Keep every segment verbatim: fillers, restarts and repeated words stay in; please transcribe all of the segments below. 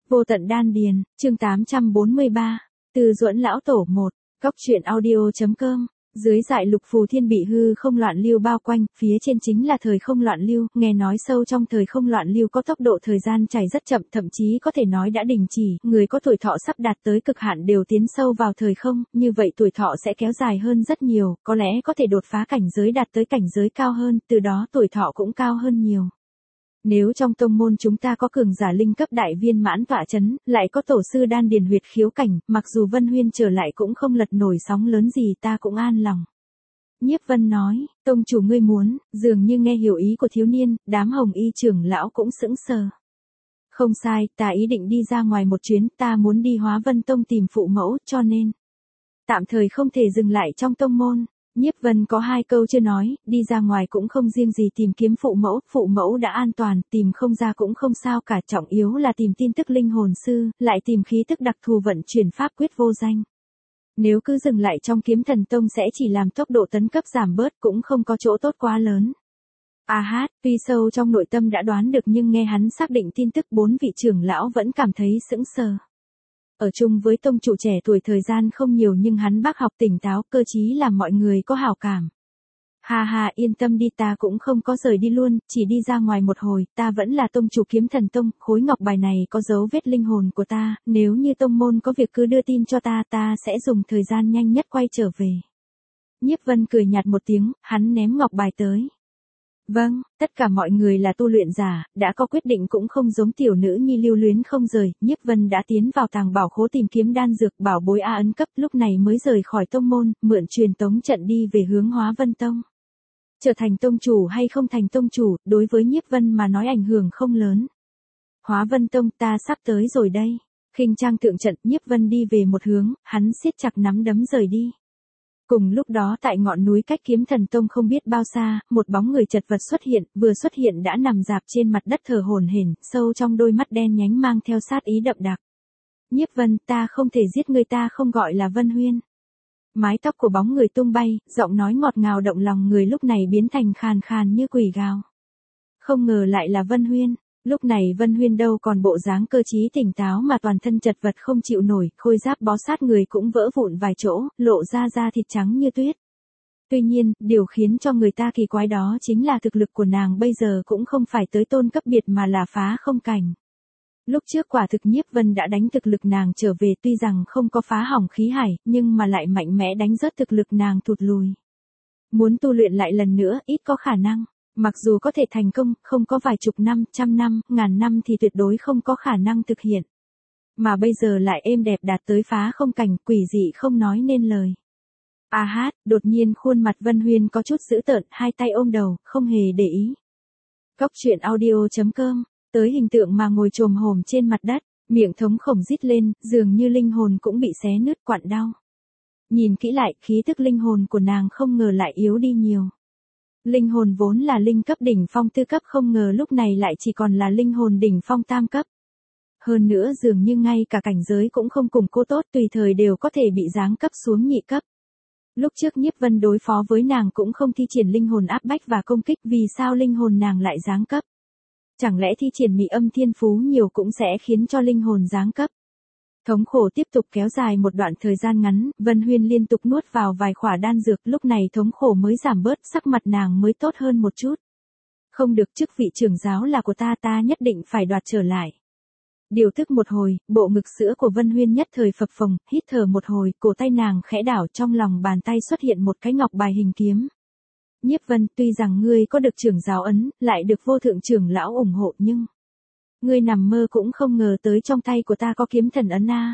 Vô tận đan điền, chương tám trăm bốn mươi ba, Từ Duẫn lão tổ một, Góc truyện audio.com. Dưới dải lục phù thiên bị hư không loạn lưu bao quanh, phía trên chính là thời không loạn lưu, nghe nói sâu trong thời không loạn lưu có tốc độ thời gian chảy rất chậm, thậm chí có thể nói đã đình chỉ, người có tuổi thọ sắp đạt tới cực hạn đều tiến sâu vào thời không, như vậy tuổi thọ sẽ kéo dài hơn rất nhiều, có lẽ có thể đột phá cảnh giới đạt tới cảnh giới cao hơn, từ đó tuổi thọ cũng cao hơn nhiều. Nếu trong tông môn chúng ta có cường giả linh cấp đại viên mãn tọa chấn, lại có tổ sư đan điền huyệt khiếu cảnh, mặc dù Vân Huyên trở lại cũng không lật nổi sóng lớn gì, ta cũng an lòng. Nhiếp Vân nói, tông chủ ngươi muốn, dường như nghe hiểu ý của thiếu niên, đám hồng y trưởng lão cũng sững sờ. Không sai, ta ý định đi ra ngoài một chuyến, ta muốn đi Hóa Vân Tông tìm phụ mẫu, cho nên tạm thời không thể dừng lại trong tông môn. Nhiếp Vân có hai câu chưa nói, đi ra ngoài cũng không riêng gì tìm kiếm phụ mẫu, phụ mẫu đã an toàn, tìm không ra cũng không sao cả, trọng yếu là tìm tin tức linh hồn sư, lại tìm khí tức đặc thù vận chuyển pháp quyết vô danh. Nếu cứ dừng lại trong Kiếm Thần Tông sẽ chỉ làm tốc độ tấn cấp giảm bớt, cũng không có chỗ tốt quá lớn. A hát, tuy sâu trong nội tâm đã đoán được nhưng nghe hắn xác định tin tức bốn vị trưởng lão vẫn cảm thấy sững sờ. Ở chung với tông chủ trẻ tuổi thời gian không nhiều nhưng hắn bác học tỉnh táo, cơ trí làm mọi người có hảo cảm. Ha ha, yên tâm đi, ta cũng không có rời đi luôn, chỉ đi ra ngoài một hồi, ta vẫn là tông chủ Kiếm Thần Tông, khối ngọc bài này có dấu vết linh hồn của ta, nếu như tông môn có việc cứ đưa tin cho ta, ta sẽ dùng thời gian nhanh nhất quay trở về. Nhiếp Vân cười nhạt một tiếng, hắn ném ngọc bài tới. Vâng, tất cả mọi người là tu luyện giả, đã có quyết định cũng không giống tiểu nữ nhi lưu luyến không rời, Nhiếp Vân đã tiến vào tàng bảo khố tìm kiếm đan dược bảo bối A ấn cấp, lúc này mới rời khỏi tông môn, mượn truyền tống trận đi về hướng Hóa Vân Tông. Trở thành tông chủ hay không thành tông chủ, đối với Nhiếp Vân mà nói ảnh hưởng không lớn. Hóa Vân Tông, ta sắp tới rồi đây. Khinh trang thượng trận, Nhiếp Vân đi về một hướng, hắn siết chặt nắm đấm rời đi. Cùng lúc đó tại ngọn núi cách Kiếm Thần Tông không biết bao xa, một bóng người chật vật xuất hiện, vừa xuất hiện đã nằm rạp trên mặt đất thở hổn hển, sâu trong đôi mắt đen nhánh mang theo sát ý đậm đặc. Nhiếp Vân, ta không thể giết người, ta không gọi là Vân Huyên. Mái tóc của bóng người tung bay, giọng nói ngọt ngào động lòng người lúc này biến thành khàn khàn như quỷ gào. Không ngờ lại là Vân Huyên. Lúc này Vân Huyên đâu còn bộ dáng cơ trí tỉnh táo mà toàn thân chật vật không chịu nổi, khôi giáp bó sát người cũng vỡ vụn vài chỗ, lộ ra da thịt trắng như tuyết. Tuy nhiên, điều khiến cho người ta kỳ quái đó chính là thực lực của nàng bây giờ cũng không phải tới tôn cấp biệt mà là phá không cảnh. Lúc trước quả thực Nhiếp Vân đã đánh thực lực nàng trở về, tuy rằng không có phá hỏng khí hải, nhưng mà lại mạnh mẽ đánh rớt thực lực nàng thụt lùi. Muốn tu luyện lại lần nữa, ít có khả năng. Mặc dù có thể thành công, không có vài chục năm, trăm năm, ngàn năm thì tuyệt đối không có khả năng thực hiện. Mà bây giờ lại êm đẹp đạt tới phá không cảnh, quỷ dị không nói nên lời. A hát, đột nhiên khuôn mặt Vân Huyên có chút dữ tợn, hai tay ôm đầu, không hề để ý. Góc truyện audio.com, tới hình tượng mà ngồi chồm hổm trên mặt đất, miệng thống khổng rít lên, dường như linh hồn cũng bị xé nứt quặn đau. Nhìn kỹ lại, khí thức linh hồn của nàng không ngờ lại yếu đi nhiều. Linh hồn vốn là linh cấp đỉnh phong tư cấp, không ngờ lúc này lại chỉ còn là linh hồn đỉnh phong tam cấp. Hơn nữa dường như ngay cả cảnh giới cũng không củng cố tốt, tùy thời đều có thể bị giáng cấp xuống nhị cấp. Lúc trước Nhiếp Vân đối phó với nàng cũng không thi triển linh hồn áp bách và công kích, vì sao linh hồn nàng lại giáng cấp? Chẳng lẽ thi triển mị âm thiên phú nhiều cũng sẽ khiến cho linh hồn giáng cấp? Thống khổ tiếp tục kéo dài một đoạn thời gian ngắn, Vân Huyên liên tục nuốt vào vài khỏa đan dược, lúc này thống khổ mới giảm bớt, sắc mặt nàng mới tốt hơn một chút. Không được, chức vị trưởng giáo là của ta, ta nhất định phải đoạt trở lại. Điều thức một hồi, bộ ngực sữa của Vân Huyên nhất thời phập phồng, hít thở một hồi, cổ tay nàng khẽ đảo, trong lòng bàn tay xuất hiện một cái ngọc bài hình kiếm. Nhiếp Vân, tuy rằng ngươi có được trưởng giáo ấn, lại được vô thượng trưởng lão ủng hộ nhưng... ngươi nằm mơ cũng không ngờ tới trong tay của ta có kiếm thần ấn a.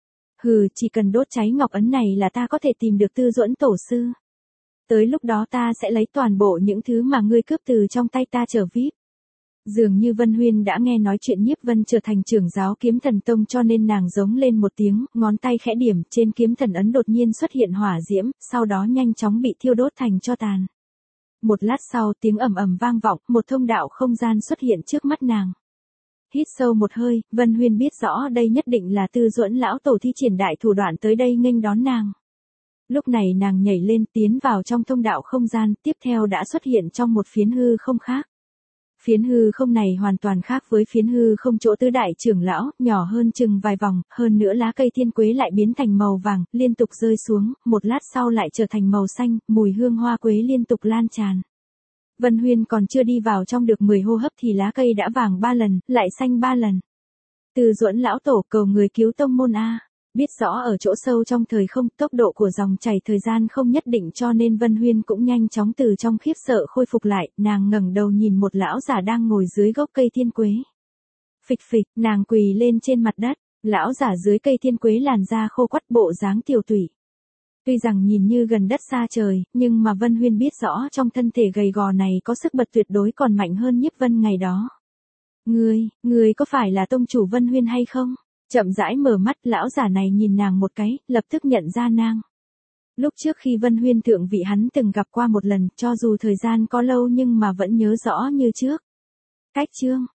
Hừ, chỉ cần đốt cháy ngọc ấn này là ta có thể tìm được Tư Duẫn tổ sư. Tới lúc đó ta sẽ lấy toàn bộ những thứ mà ngươi cướp từ trong tay ta trở víp. Dường như Vân Huyên đã nghe nói chuyện Nhiếp Vân trở thành trưởng giáo Kiếm Thần Tông cho nên nàng giống lên một tiếng, ngón tay khẽ điểm, trên kiếm thần ấn đột nhiên xuất hiện hỏa diễm, sau đó nhanh chóng bị thiêu đốt thành tro tàn. Một lát sau tiếng ầm ầm vang vọng, một thông đạo không gian xuất hiện trước mắt nàng. Hít sâu một hơi, Vân Huyên biết rõ đây nhất định là Tư Duẫn lão tổ thi triển đại thủ đoạn tới đây nghênh đón nàng. Lúc này nàng nhảy lên tiến vào trong thông đạo không gian, tiếp theo đã xuất hiện trong một phiến hư không khác. Phiến hư không này hoàn toàn khác với phiến hư không chỗ tứ đại trưởng lão, nhỏ hơn chừng vài vòng, hơn nữa lá cây thiên quế lại biến thành màu vàng, liên tục rơi xuống, một lát sau lại trở thành màu xanh, mùi hương hoa quế liên tục lan tràn. Vân Huyên còn chưa đi vào trong được mười hô hấp thì lá cây đã vàng ba lần, lại xanh ba lần. Từ Duẫn lão tổ cầu người cứu tông môn a. Biết rõ ở chỗ sâu trong thời không, tốc độ của dòng chảy thời gian không nhất định cho nên Vân Huyên cũng nhanh chóng từ trong khiếp sợ khôi phục lại, nàng ngẩng đầu nhìn một lão giả đang ngồi dưới gốc cây thiên quế. Phịch phịch, nàng quỳ lên trên mặt đất, lão giả dưới cây thiên quế làn da khô quắt bộ dáng tiểu tụy. Tuy rằng nhìn như gần đất xa trời, nhưng mà Vân Huyên biết rõ trong thân thể gầy gò này có sức bật tuyệt đối còn mạnh hơn Nhiếp Vân ngày đó. Ngươi, ngươi có phải là tông chủ Vân Huyên hay không? Chậm rãi mở mắt, lão giả này nhìn nàng một cái, lập tức nhận ra nàng. Lúc trước khi Vân Huyên thượng vị hắn từng gặp qua một lần, cho dù thời gian có lâu nhưng mà vẫn nhớ rõ như trước. Cách chương,